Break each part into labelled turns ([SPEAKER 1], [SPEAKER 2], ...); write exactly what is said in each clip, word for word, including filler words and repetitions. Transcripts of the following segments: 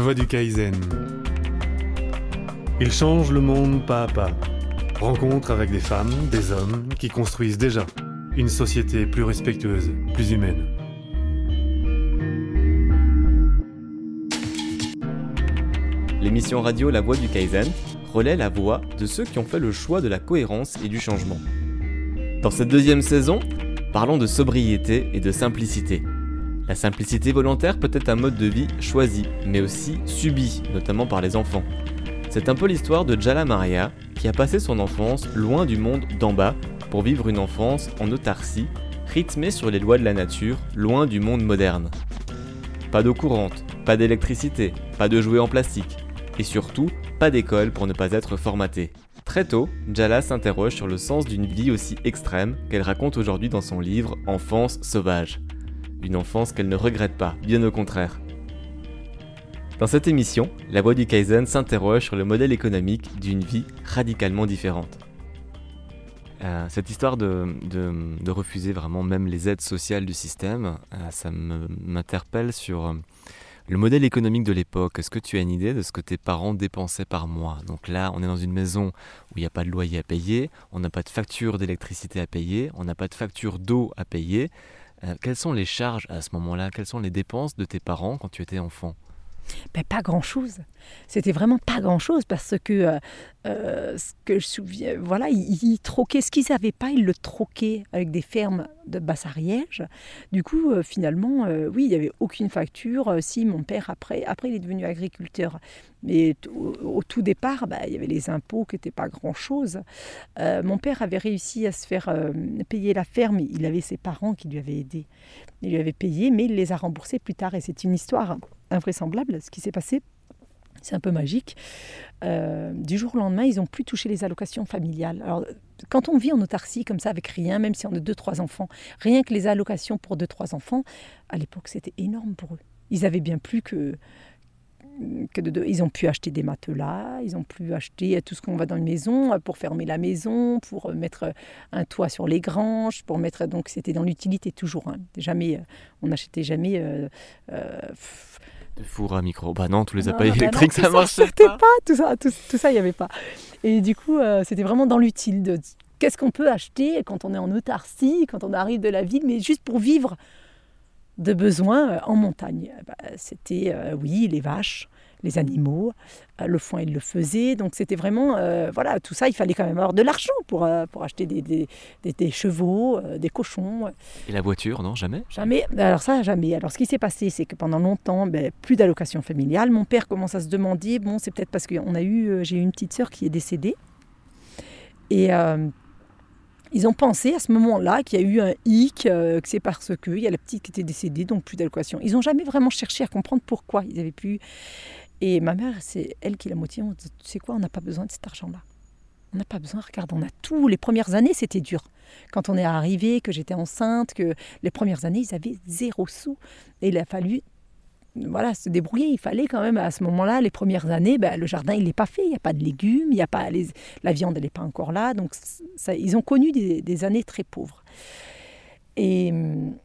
[SPEAKER 1] voie du Kaizen. Il change le monde pas à pas. Rencontre avec des femmes, des hommes qui construisent déjà une société plus respectueuse, plus humaine.
[SPEAKER 2] L'émission radio La Voix du Kaizen relaie la voix de ceux qui ont fait le choix de la cohérence et du changement. Dans cette deuxième saison, parlons de sobriété et de simplicité. La simplicité volontaire peut être un mode de vie choisi, mais aussi subi, notamment par les enfants. C'est un peu l'histoire de Jala Maria, qui a passé son enfance loin du monde d'en bas pour vivre une enfance en autarcie, rythmée sur les lois de la nature, loin du monde moderne. Pas d'eau courante, pas d'électricité, pas de jouets en plastique, et surtout, pas d'école pour ne pas être formaté. Très tôt, Jala s'interroge sur le sens d'une vie aussi extrême qu'elle raconte aujourd'hui dans son livre « Enfance sauvage ». Une enfance qu'elle ne regrette pas, bien au contraire. Dans cette émission, La Voix du Kaizen s'interroge sur le modèle économique d'une vie radicalement différente. Euh, cette histoire de, de, de refuser vraiment même les aides sociales du système, euh, ça me, m'interpelle sur euh, le modèle économique de l'époque. Est-ce que tu as une idée de ce que tes parents dépensaient par mois ? Donc là, on est dans une maison où il n'y a pas de loyer à payer, on n'a pas de facture d'électricité à payer, on n'a pas de facture d'eau à payer. Euh, quelles sont les charges à ce moment-là ? Quelles sont les dépenses de tes parents quand tu étais enfant ?
[SPEAKER 3] Ben, pas grand-chose. C'était vraiment pas grand-chose parce que, euh, euh, ce que je souviens, voilà, ils, ils troquaient ce qu'ils n'avaient pas, ils le troquaient avec des fermes de Basse-Ariège. Du coup, euh, finalement, euh, oui, il n'y avait aucune facture. Euh, si mon père, après, après, il est devenu agriculteur. Mais t- au, au tout départ, ben, il y avait les impôts qui n'étaient pas grand-chose. Euh, mon père avait réussi à se faire euh, payer la ferme. Il avait ses parents qui lui avaient aidé. Il lui avait payé, mais il les a remboursés plus tard. Et c'est une histoire invraisemblable, ce qui s'est passé. C'est un peu magique. Euh, du jour au lendemain, ils n'ont plus touché les allocations familiales. Alors, quand on vit en autarcie comme ça, avec rien, même si on a deux, trois enfants, rien que les allocations pour deux, trois enfants, à l'époque, c'était énorme pour eux. Ils avaient bien plus que... que de, de, ils ont pu acheter des matelas, ils ont pu acheter tout ce qu'on va dans une maison pour fermer la maison, pour mettre un toit sur les granges, pour mettre... Donc, c'était dans l'utilité toujours. Hein. Jamais, on n'achetait jamais... Euh, euh,
[SPEAKER 2] De four à micro, bah non, tous les
[SPEAKER 3] non,
[SPEAKER 2] appareils
[SPEAKER 3] bah
[SPEAKER 2] électriques,
[SPEAKER 3] non,
[SPEAKER 2] ça marchait
[SPEAKER 3] pas.
[SPEAKER 2] pas.
[SPEAKER 3] pas. Tout ça, tout, tout ça, il n'y avait pas. Et du coup, euh, c'était vraiment dans l'utile. De, qu'est-ce qu'on peut acheter quand on est en autarcie, quand on arrive de la ville, mais juste pour vivre de besoins en montagne. Bah, c'était, euh, oui, les vaches, les animaux, euh, le foin, il le faisait. Donc, c'était vraiment, euh, voilà, tout ça, il fallait quand même avoir de l'argent pour, euh, pour acheter des, des, des, des chevaux, euh, des cochons.
[SPEAKER 2] Et la voiture, non, jamais ?
[SPEAKER 3] Jamais. Alors ça, jamais. Alors, ce qui s'est passé, c'est que pendant longtemps, ben, plus d'allocation familiale. Mon père commence à se demander, bon, c'est peut-être parce que on a eu, euh, j'ai eu une petite sœur qui est décédée. Et... Euh, Ils ont pensé à ce moment-là qu'il y a eu un hic, euh, que c'est parce qu'il y a la petite qui était décédée, donc plus d'allocation. Ils n'ont jamais vraiment cherché à comprendre pourquoi ils avaient pu. Et ma mère, c'est elle qui l'a motivée. On dit, tu sais quoi, on n'a pas besoin de cet argent-là. On n'a pas besoin, regarde, on a tout. Les premières années, c'était dur. Quand on est arrivé, que j'étais enceinte, que les premières années, ils avaient zéro sou. Et il a fallu... Voilà, se débrouiller. Il fallait quand même, à ce moment-là, les premières années, ben, le jardin, il n'est pas fait. Il n'y a pas de légumes, il y a pas les, la viande, elle n'est pas encore là. Donc, ça, ils ont connu des, des années très pauvres. Et,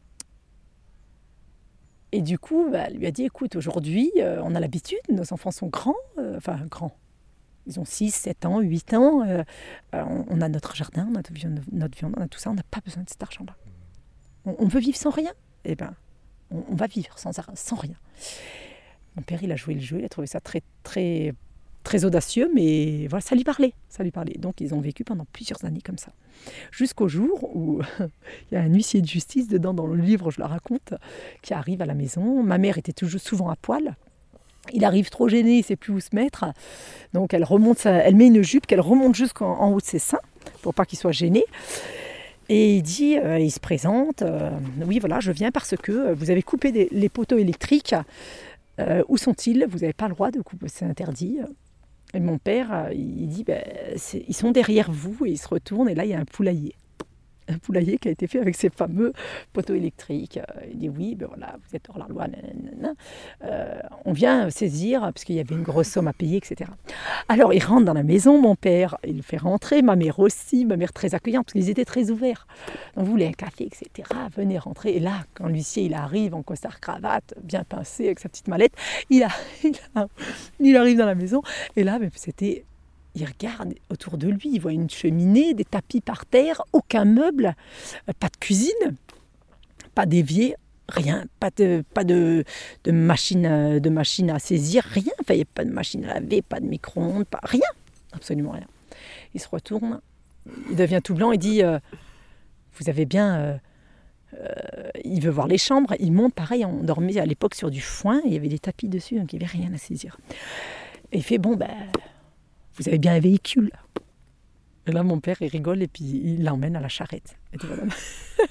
[SPEAKER 3] et du coup, ben, elle lui a dit, écoute, aujourd'hui, euh, on a l'habitude, nos enfants sont grands, euh, enfin grands. Ils ont six, sept ans, huit ans. Euh, on, on a notre jardin, on a notre viande, notre viande, on a tout ça. On n'a pas besoin de cet argent-là. On, on veut vivre sans rien. Eh bien, on, on va vivre sans, sans rien. Mon père, il a joué le jeu, il a trouvé ça très, très, très audacieux, mais voilà, ça lui parlait, ça lui parlait. Donc, ils ont vécu pendant plusieurs années comme ça. Jusqu'au jour où il y a un huissier de justice dedans, dans le livre, je le raconte, qui arrive à la maison. Ma mère était toujours souvent à poil. Il arrive trop gêné, il ne sait plus où se mettre. Donc, elle, remonte sa, elle met une jupe qu'elle remonte jusqu'en en haut de ses seins, pour pas qu'il soit gêné. Et il dit, euh, il se présente, euh, oui voilà, je viens parce que vous avez coupé des, les poteaux électriques. Euh, où sont-ils ? Vous n'avez pas le droit de couper, c'est interdit. Et mon père, il dit, ben, c'est, ils sont derrière vous, et il se retourne, et là il y a un poulailler. un poulailler qui a été fait avec ces fameux poteaux électriques. Il dit oui, ben voilà, vous êtes hors la loi, nanana. Euh, on vient saisir, parce qu'il y avait une grosse somme à payer, et cetera. Alors il rentre dans la maison, mon père, il le fait rentrer, ma mère aussi, ma mère très accueillante, parce qu'ils étaient très ouverts. Donc vous voulez un café, et cetera. Venez rentrer. Et là, quand l'huissier il arrive en costard cravate, bien pincé, avec sa petite mallette, il, a, il, a, il arrive dans la maison. Et là, ben, c'était... Il regarde autour de lui, il voit une cheminée, des tapis par terre, aucun meuble, pas de cuisine, pas d'évier, rien, pas de, pas de, de, machine, de machine à saisir, rien. Enfin, il n'y a pas de machine à laver, pas de micro-ondes, pas, rien, absolument rien. Il se retourne, il devient tout blanc et dit euh, « Vous avez bien... Euh, » euh, il veut voir les chambres, il monte, pareil, on dormait à l'époque sur du foin, il y avait des tapis dessus, donc il n'y avait rien à saisir. Et il fait « Bon, ben... » Vous avez bien un véhicule. Et là, mon père, il rigole et puis il l'emmène à la charrette. Et voilà. Donc,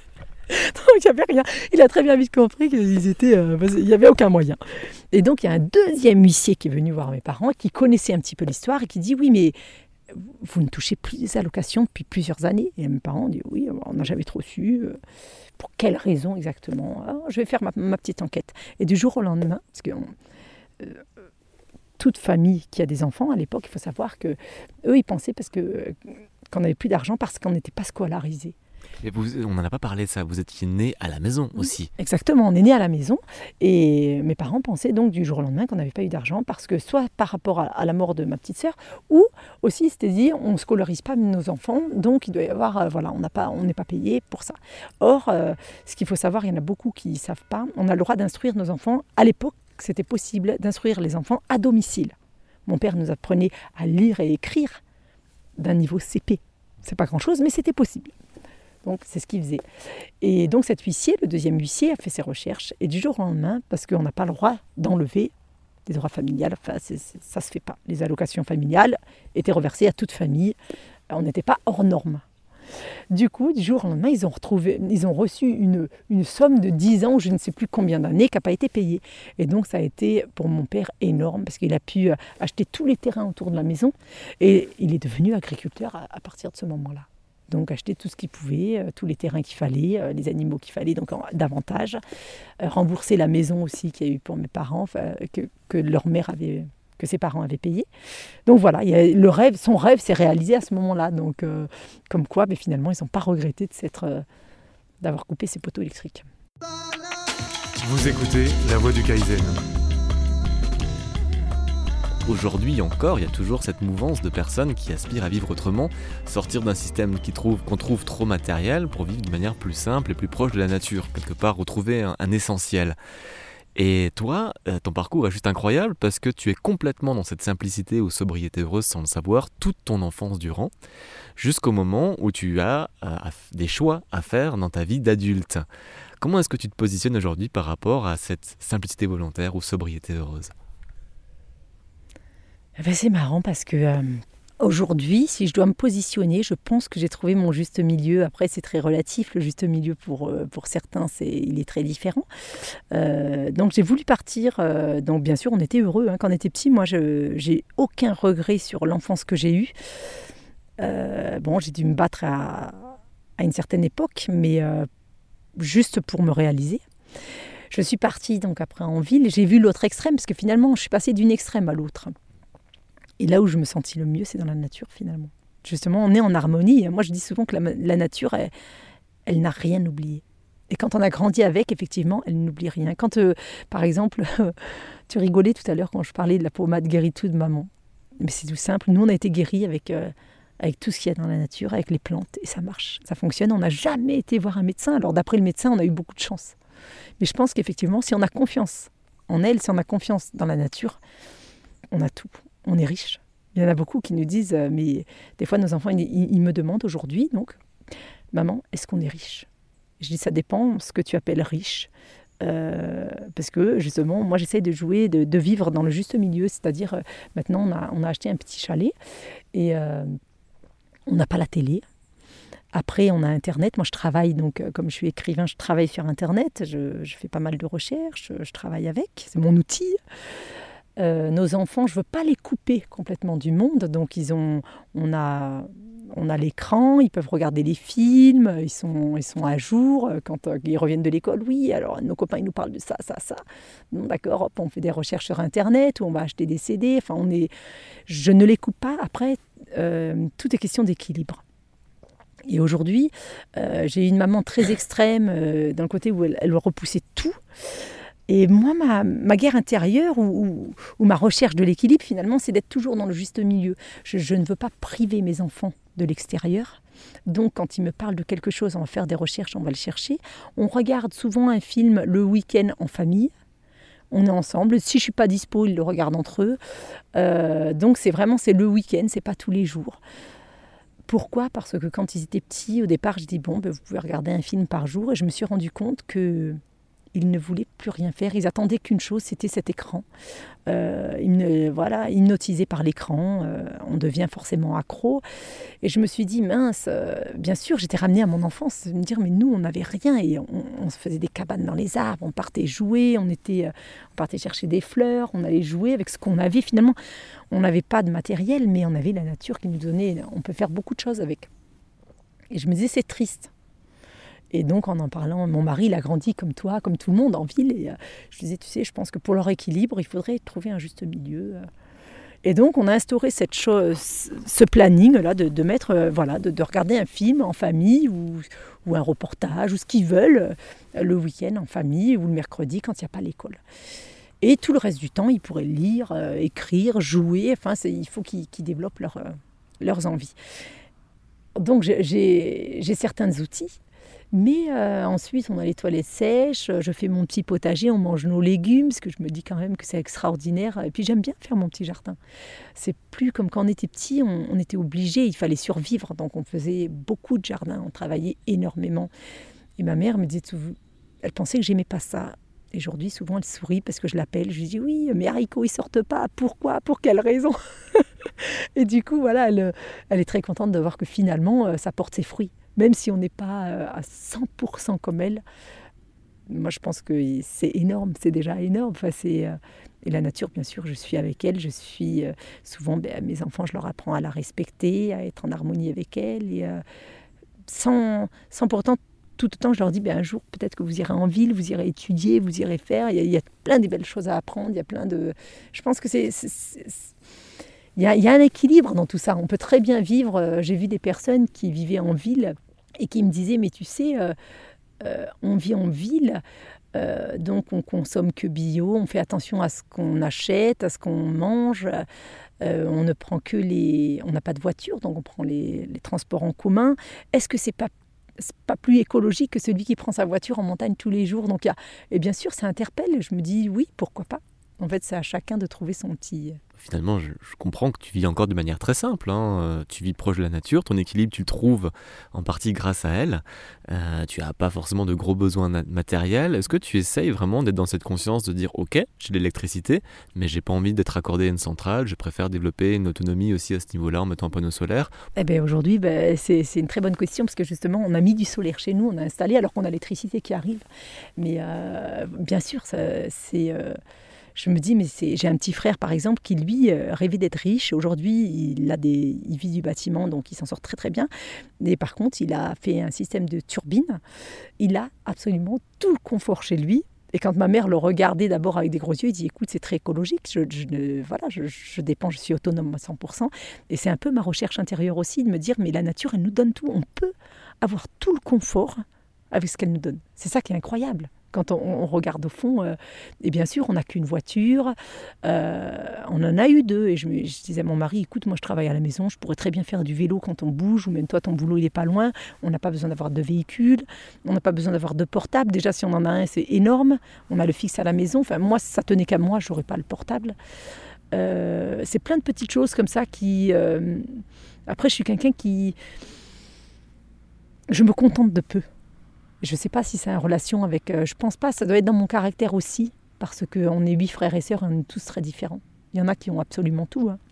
[SPEAKER 3] il n'y avait rien. Il a très bien vite compris qu'il étaient, euh, n'y avait aucun moyen. Et donc, il y a un deuxième huissier qui est venu voir mes parents, qui connaissait un petit peu l'histoire et qui dit « Oui, mais vous ne touchez plus les allocations depuis plusieurs années ?» Et mes parents ont dit « Oui, on n'a jamais trop su. Pour quelle raison exactement? Alors, je vais faire ma, ma petite enquête. » Et du jour au lendemain, parce que... On, euh, toute famille qui a des enfants, à l'époque, il faut savoir que eux, ils pensaient parce que, qu'on n'avait plus d'argent parce qu'on n'était pas scolarisé.
[SPEAKER 2] Et vous, on n'en a pas parlé de ça, vous étiez né à la maison aussi.
[SPEAKER 3] Exactement, on est né à la maison et mes parents pensaient donc du jour au lendemain qu'on n'avait pas eu d'argent parce que soit par rapport à, à la mort de ma petite sœur ou aussi c'était dit on ne scolarise pas nos enfants donc il doit y avoir, euh, voilà, on n'a pas, on n'est pas payé pour ça. Or, euh, ce qu'il faut savoir, il y en a beaucoup qui ne savent pas, on a le droit d'instruire nos enfants à l'époque. C'était possible d'instruire les enfants à domicile. Mon père nous apprenait à lire et écrire d'un niveau C P. C'est pas grand-chose, mais c'était possible. Donc, c'est ce qu'il faisait. Et donc, cet huissier, le deuxième huissier, a fait ses recherches. Et du jour au lendemain, parce qu'on n'a pas le droit d'enlever des droits familiales, enfin, c'est, c'est, ça ne se fait pas. Les allocations familiales étaient reversées à toute famille. On n'était pas hors norme. Du coup, du jour au lendemain, ils ont, retrouvé, ils ont reçu une, une somme de dix ans, ou je ne sais plus combien d'années, qui n'a pas été payée. Et donc, ça a été pour mon père énorme, parce qu'il a pu acheter tous les terrains autour de la maison. Et il est devenu agriculteur à, à partir de ce moment-là. Donc, acheter tout ce qu'il pouvait, euh, tous les terrains qu'il fallait, euh, les animaux qu'il fallait, donc en, davantage. Euh, rembourser la maison aussi qu'il y a eu pour mes parents, que, que leur mère avait... que ses parents avaient payé. Donc voilà, il y a le rêve, son rêve s'est réalisé à ce moment-là. Donc euh, comme quoi, mais finalement, ils n'ont pas regretté de s'être, euh, d'avoir coupé ces poteaux électriques.
[SPEAKER 1] Vous écoutez La Voix du Kaizen.
[SPEAKER 2] Aujourd'hui encore, il y a toujours cette mouvance de personnes qui aspirent à vivre autrement, sortir d'un système qui trouve, qu'on trouve trop matériel pour vivre de manière plus simple et plus proche de la nature, quelque part retrouver un, un essentiel. Et toi, ton parcours est juste incroyable parce que tu es complètement dans cette simplicité ou sobriété heureuse sans le savoir toute ton enfance durant, jusqu'au moment où tu as euh, des choix à faire dans ta vie d'adulte. Comment est-ce que tu te positionnes aujourd'hui par rapport à cette simplicité volontaire ou sobriété heureuse ?
[SPEAKER 3] Ben c'est marrant parce que... Euh... Aujourd'hui, si je dois me positionner, je pense que j'ai trouvé mon juste milieu. Après, c'est très relatif. Le juste milieu, pour, pour certains, c'est, il est très différent. Euh, donc, j'ai voulu partir. Euh, donc, bien sûr, on était heureux. Hein. Quand on était petit, moi, je n'ai aucun regret sur l'enfance que j'ai eue. Euh, bon, j'ai dû me battre à, à une certaine époque, mais euh, juste pour me réaliser. Je suis partie donc après en ville. J'ai vu l'autre extrême, parce que finalement, je suis passée d'une extrême à l'autre. Et là où je me sentis le mieux, c'est dans la nature, finalement. Justement, on est en harmonie. Moi, je dis souvent que la, la nature, elle, elle n'a rien oublié. Et quand on a grandi avec, effectivement, elle n'oublie rien. Quand, euh, par exemple, euh, tu rigolais tout à l'heure quand je parlais de la pommade guérit-tout de maman. Mais c'est tout simple. Nous, on a été guéris avec, euh, avec tout ce qu'il y a dans la nature, avec les plantes. Et ça marche, ça fonctionne. On n'a jamais été voir un médecin. Alors, d'après le médecin, on a eu beaucoup de chance. Mais je pense qu'effectivement, si on a confiance en elle, si on a confiance dans la nature, on a tout. On est riche. Il y en a beaucoup qui nous disent, euh, mais des fois nos enfants, ils, ils me demandent aujourd'hui, donc, maman, est-ce qu'on est riche ? Je dis, ça dépend ce que tu appelles riche. Euh, parce que justement, moi j'essaye de jouer, de, de vivre dans le juste milieu, c'est-à-dire euh, maintenant on a, on a acheté un petit chalet et euh, on n'a pas la télé. Après, on a Internet. Moi, je travaille, donc, euh, comme je suis écrivain, je travaille sur Internet. Je, je fais pas mal de recherches, je, je travaille avec. C'est mon outil. Euh, nos enfants, je ne veux pas les couper complètement du monde. Donc, ils ont, on a on a l'écran, ils peuvent regarder les films, ils sont, ils sont à jour. Quand euh, ils reviennent de l'école, oui, alors nos copains ils nous parlent de ça, ça, ça. Bon, d'accord, hop, on fait des recherches sur Internet ou on va acheter des C D. Enfin, on est... Je ne les coupe pas. Après, euh, tout est question d'équilibre. Et aujourd'hui, euh, j'ai eu une maman très extrême euh, dans le côté où elle, elle repoussait tout. Et moi, ma, ma guerre intérieure ou, ou, ou ma recherche de l'équilibre, finalement, c'est d'être toujours dans le juste milieu. Je, je ne veux pas priver mes enfants de l'extérieur. Donc, quand ils me parlent de quelque chose, on va faire des recherches, on va le chercher. On regarde souvent un film le week-end en famille. On est ensemble. Si je ne suis pas dispo, ils le regardent entre eux. Euh, donc, c'est vraiment c'est le week-end, ce n'est pas tous les jours. Pourquoi ? Parce que quand ils étaient petits, au départ, je dis bon, ben, vous pouvez regarder un film par jour. Et je me suis rendu compte que ils ne voulaient plus rien faire. Ils attendaient qu'une chose, c'était cet écran. Euh, ils ne, voilà, hypnotisés par l'écran, euh, on devient forcément accro. Et je me suis dit, mince, euh, bien sûr, j'étais ramenée à mon enfance, me dire, mais nous, on n'avait rien. Et on, on se faisait des cabanes dans les arbres, on partait jouer, on, était, euh, on partait chercher des fleurs, on allait jouer avec ce qu'on avait. Finalement, on n'avait pas de matériel, mais on avait la nature qui nous donnait. On peut faire beaucoup de choses avec. Et je me disais, c'est triste. Et donc, en en parlant, mon mari, il a grandi comme toi, comme tout le monde, en ville. Et euh, je disais, tu sais, je pense que pour leur équilibre, il faudrait trouver un juste milieu. Et donc, on a instauré cette chose, ce planning-là de, de mettre, euh, voilà, de, de regarder un film en famille ou, ou un reportage ou ce qu'ils veulent euh, le week-end en famille ou le mercredi quand il n'y a pas l'école. Et tout le reste du temps, ils pourraient lire, euh, écrire, jouer. Enfin, c'est, il faut qu'ils, qu'ils développent leur, euh, leurs envies. Donc, j'ai, j'ai, j'ai certains outils. Mais euh, ensuite, on a les toilettes sèches, je fais mon petit potager, on mange nos légumes, parce que je me dis quand même que c'est extraordinaire. Et puis j'aime bien faire mon petit jardin. C'est plus comme quand on était petit, on, on était obligé, il fallait survivre. Donc on faisait beaucoup de jardin, on travaillait énormément. Et ma mère me disait, elle pensait que j'aimais pas ça. Et aujourd'hui, souvent, elle sourit parce que je l'appelle. Je lui dis, oui, mes haricots, ils sortent pas. Pourquoi ? Pour quelle raison ? Et du coup, voilà, elle, elle est très contente de voir que finalement, ça porte ses fruits. Même si on n'est pas à cent pour cent comme elle, moi je pense que c'est énorme, c'est déjà énorme. Enfin, c'est, euh, et la nature, bien sûr, je suis avec elle, je suis euh, souvent, ben, mes enfants, je leur apprends à la respecter, à être en harmonie avec elle, et euh, sans, sans pourtant, tout autant, je leur dis, ben, un jour, peut-être que vous irez en ville, vous irez étudier, vous irez faire, il y a, il y a plein de belles choses à apprendre, il y a plein de... Je pense que c'est... c'est, c'est, c'est il y a, il y a un équilibre dans tout ça. On peut très bien vivre, euh, j'ai vu des personnes qui vivaient en ville, et qui me disait, mais tu sais, euh, euh, on vit en ville, euh, donc on consomme que bio, on fait attention à ce qu'on achète, à ce qu'on mange, euh, on ne prend que les... On n'a pas de voiture, donc on prend les, les transports en commun. Est-ce que c'est pas, c'est pas plus écologique que celui qui prend sa voiture en montagne tous les jours ? Donc, y a... Et bien sûr, ça interpelle, je me dis, oui, pourquoi pas ? En fait, c'est à chacun de trouver son petit...
[SPEAKER 2] Finalement, je, je comprends que tu vis encore de manière très simple. Hein. Euh, tu vis proche de la nature, ton équilibre, tu le trouves en partie grâce à elle. Euh, tu n'as pas forcément de gros besoins na- matériels. Est-ce que tu essayes vraiment d'être dans cette conscience de dire « Ok, j'ai de l'électricité, mais j'ai pas envie d'être accordé à une centrale. Je préfère développer une autonomie aussi à ce niveau-là en mettant un panneau solaire. »
[SPEAKER 3] Eh bien, aujourd'hui, ben, c'est, c'est une très bonne question parce que justement, on a mis du solaire chez nous, on a installé alors qu'on a l'électricité qui arrive. Mais euh, bien sûr, ça, c'est... Euh... Je me dis, mais c'est... j'ai un petit frère, par exemple, qui, lui, euh, rêvait d'être riche. Aujourd'hui, il, a des... il vit du bâtiment, donc il s'en sort très, très bien. Mais par contre, il a fait un système de turbine. Il a absolument tout le confort chez lui. Et quand ma mère le regardait d'abord avec des gros yeux, il dit, écoute, c'est très écologique. Je, je, ne... voilà, je, je dépends, je suis autonome à cent pour cent. Et c'est un peu ma recherche intérieure aussi, de me dire, mais la nature, elle nous donne tout. On peut avoir tout le confort avec ce qu'elle nous donne. C'est ça qui est incroyable. Quand on, on regarde au fond, euh, et bien sûr, on n'a qu'une voiture, euh, on en a eu deux. Et je, me, je disais à mon mari, écoute, moi je travaille à la maison, je pourrais très bien faire du vélo quand on bouge, ou même toi, ton boulot, il n'est pas loin. On n'a pas besoin d'avoir de véhicule, on n'a pas besoin d'avoir de portable. Déjà, si on en a un, c'est énorme. On a le fixe à la maison. Enfin, moi, si ça tenait qu'à moi, je n'aurais pas le portable. Euh, c'est plein de petites choses comme ça qui... Euh... Après, je suis quelqu'un qui... Je me contente de peu. Je ne sais pas si c'est en relation avec... Euh, je ne pense pas, ça doit être dans mon caractère aussi, parce qu'on est huit frères et sœurs et on est tous très différents. Il y en a qui ont absolument tout, hein.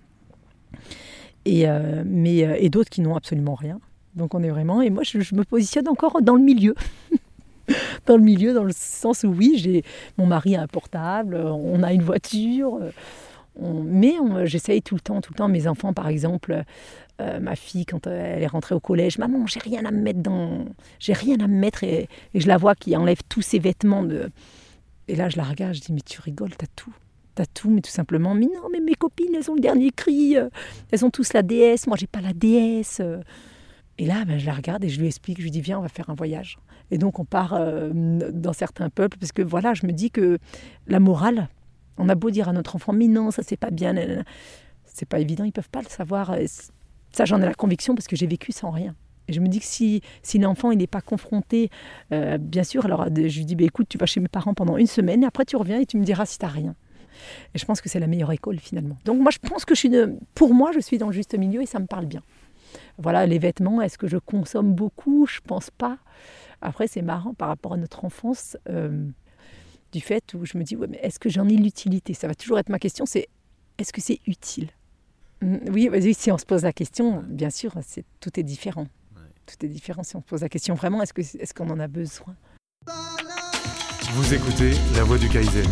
[SPEAKER 3] et, euh, mais, euh, et d'autres qui n'ont absolument rien. Donc on est vraiment... Et moi, je, je me positionne encore dans le milieu. Dans le milieu, dans le sens où oui, j'ai mon mari a un portable, on a une voiture, On, mais on, j'essaye tout le temps, tout le temps. Mes enfants, par exemple, euh, ma fille, quand elle est rentrée au collège, maman, j'ai rien à me mettre dans, j'ai rien à me mettre, et, et je la vois qui enlève tous ses vêtements de. Et là, je la regarde, je dis, mais tu rigoles, t'as tout, t'as tout, mais tout simplement, mais non, mais mes copines, elles ont le dernier cri, euh, elles ont tous la D S, moi, j'ai pas la D S. Euh. Et là, ben, je la regarde et je lui explique, je lui dis, viens, on va faire un voyage. Et donc, on part euh, dans certains peuples, parce que voilà, je me dis que la morale. On a beau dire à notre enfant, mais non, ça c'est pas bien, c'est pas évident, ils peuvent pas le savoir. Ça, j'en ai la conviction parce que j'ai vécu sans rien. Et je me dis que si, si l'enfant il n'est pas confronté, euh, bien sûr, alors je lui dis, bah, écoute, tu vas chez mes parents pendant une semaine, et après tu reviens et tu me diras si tu n'as rien. Et je pense que c'est la meilleure école finalement. Donc moi, je pense que je suis, de, pour moi, je suis dans le juste milieu et ça me parle bien. Voilà, les vêtements, est-ce que je consomme beaucoup ? Je pense pas. Après, c'est marrant par rapport à notre enfance. Euh, du fait où je me dis, ouais, mais est-ce que j'en ai l'utilité ? Ça va toujours être ma question, c'est est-ce que c'est utile ? Oui, vas-y, si on se pose la question, bien sûr, c'est, tout est différent. Ouais. Tout est différent si on se pose la question vraiment, est-ce, que, est-ce qu'on en a besoin ?
[SPEAKER 1] Vous écoutez La Voix du Kaizen.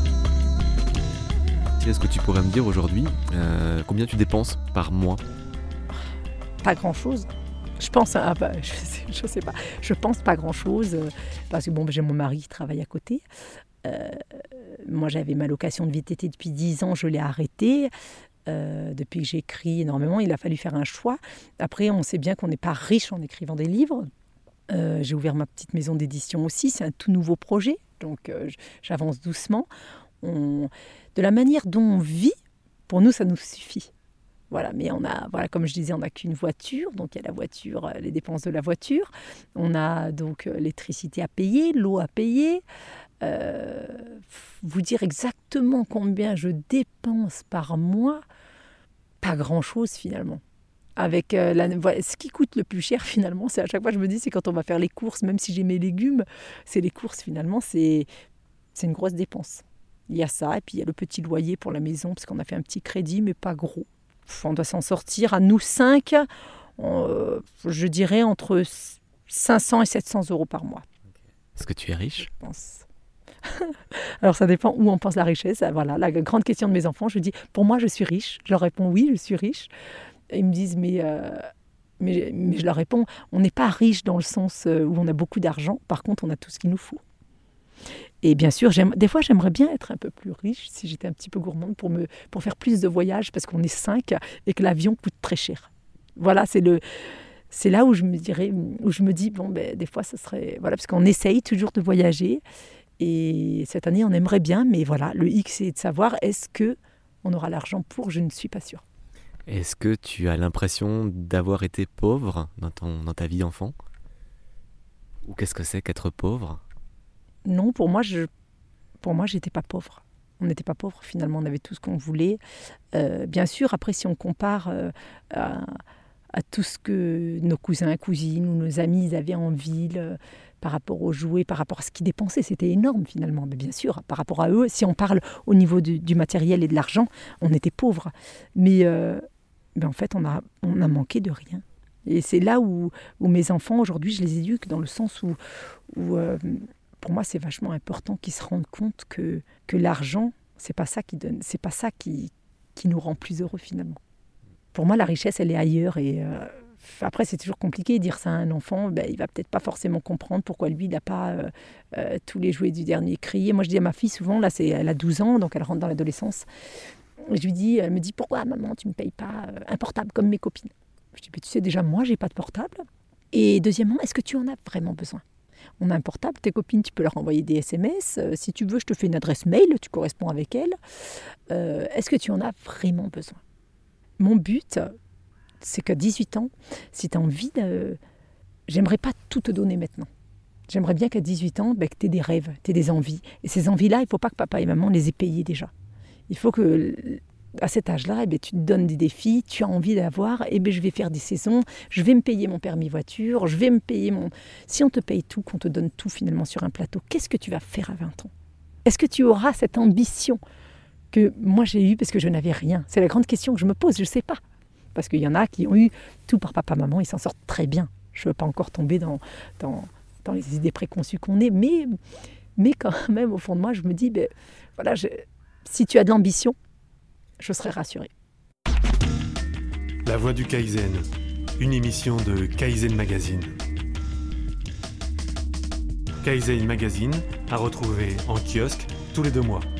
[SPEAKER 2] Est-ce que tu pourrais me dire aujourd'hui euh, combien tu dépenses par mois ?
[SPEAKER 3] Pas grand-chose. Je pense, à, bah, je, sais, je sais pas, je pense pas grand-chose, euh, parce que bon, j'ai mon mari qui travaille à côté. Euh, moi, j'avais ma location de V T T depuis dix ans, je l'ai arrêtée. Euh, depuis que j'écris énormément, il a fallu faire un choix. Après, on sait bien qu'on n'est pas riche en écrivant des livres. Euh, j'ai ouvert ma petite maison d'édition aussi, c'est un tout nouveau projet, donc euh, j'avance doucement. On... De la manière dont on vit, pour nous, ça nous suffit. Voilà, mais on a, voilà, comme je disais, on n'a qu'une voiture, donc il y a la voiture, les dépenses de la voiture. On a donc l'électricité à payer, l'eau à payer. Euh, vous dire exactement combien je dépense par mois, pas grand-chose finalement. Avec euh, la, voilà, ce qui coûte le plus cher finalement, c'est à chaque fois je me dis, c'est quand on va faire les courses, même si j'ai mes légumes, c'est les courses finalement, c'est, c'est une grosse dépense. Il y a ça, et puis il y a le petit loyer pour la maison, parce qu'on a fait un petit crédit, mais pas gros. On doit s'en sortir à nous cinq, euh, je dirais entre cinq cents et sept cents euros par mois.
[SPEAKER 2] Est-ce que tu es riche ?
[SPEAKER 3] Je pense. Alors ça dépend où on pense la richesse. Voilà, la grande question de mes enfants, je dis, pour moi je suis riche. Je leur réponds oui, je suis riche. Et ils me disent, mais, euh, mais, mais je leur réponds, on n'est pas riche dans le sens où on a beaucoup d'argent. Par contre, on a tout ce qu'il nous faut. Et bien sûr, j'aime, des fois, j'aimerais bien être un peu plus riche si j'étais un petit peu gourmande pour, me, pour faire plus de voyages parce qu'on est cinq et que l'avion coûte très cher. Voilà, c'est, le, c'est là où je me dirais, où je me dis, bon, ben, des fois, ça serait... Voilà, parce qu'on essaye toujours de voyager. Et cette année, on aimerait bien, mais voilà, le hic, c'est de savoir, est-ce qu'on aura l'argent pour ? Je ne suis pas sûre.
[SPEAKER 2] Est-ce que tu as l'impression d'avoir été pauvre dans, ton, dans ta vie d'enfant ? Ou qu'est-ce que c'est qu'être pauvre ?
[SPEAKER 3] Non, pour moi, je, pour moi, j'étais pas pauvre. On n'était pas pauvre, finalement, on avait tout ce qu'on voulait. Euh, bien sûr, après, si on compare euh, à, à tout ce que nos cousins, cousines ou nos amis ils avaient en ville, euh, par rapport aux jouets, par rapport à ce qu'ils dépensaient, c'était énorme, finalement. Mais bien sûr, par rapport à eux, si on parle au niveau du, du matériel et de l'argent, on était pauvres. Mais, euh, mais en fait, on a, on a manqué de rien. Et c'est là où, où mes enfants, aujourd'hui, je les éduque, dans le sens où... où euh, pour moi, c'est vachement important qu'ils se rendent compte que, que l'argent, c'est pas ça qui donne, c'est pas ça qui, qui nous rend plus heureux finalement. Pour moi, la richesse, elle est ailleurs. Et euh, après, c'est toujours compliqué de dire ça à un enfant. Ben, il va peut-être pas forcément comprendre pourquoi lui, il n'a pas euh, euh, tous les jouets du dernier cri. Et moi, je dis à ma fille souvent, là, c'est, elle a douze ans, donc elle rentre dans l'adolescence. Je lui dis, elle me dit, pourquoi maman, tu me payes pas un portable comme mes copines ? Je dis, ben, tu sais déjà, moi, j'ai pas de portable. Et deuxièmement, est-ce que tu en as vraiment besoin ? On a un portable, tes copines, tu peux leur envoyer des S M S. Euh, si tu veux, je te fais une adresse mail, tu corresponds avec elles. Euh, est-ce que tu en as vraiment besoin ? Mon but, c'est qu'à dix-huit ans, si tu as envie de... J'aimerais pas tout te donner maintenant. J'aimerais bien qu'à dix-huit ans, ben, que tu aies des rêves, tu aies des envies. Et ces envies-là, il ne faut pas que papa et maman les aient payées déjà. Il faut que... À cet âge-là, eh bien, tu te donnes des défis, tu as envie d'avoir, eh bien, je vais faire des saisons, je vais me payer mon permis voiture, je vais me payer mon... Si on te paye tout, qu'on te donne tout finalement sur un plateau, qu'est-ce que tu vas faire à vingt ans ? Est-ce que tu auras cette ambition que moi j'ai eue parce que je n'avais rien ? C'est la grande question que je me pose, je ne sais pas. Parce qu'il y en a qui ont eu tout par papa-maman, ils s'en sortent très bien. Je ne veux pas encore tomber dans, dans, dans les idées préconçues qu'on est, mais, mais quand même, au fond de moi, je me dis, ben, voilà, je... si tu as de l'ambition, je serai rassurée.
[SPEAKER 1] La Voix du Kaizen, une émission de Kaizen Magazine. Kaizen Magazine à retrouver en kiosque tous les deux mois.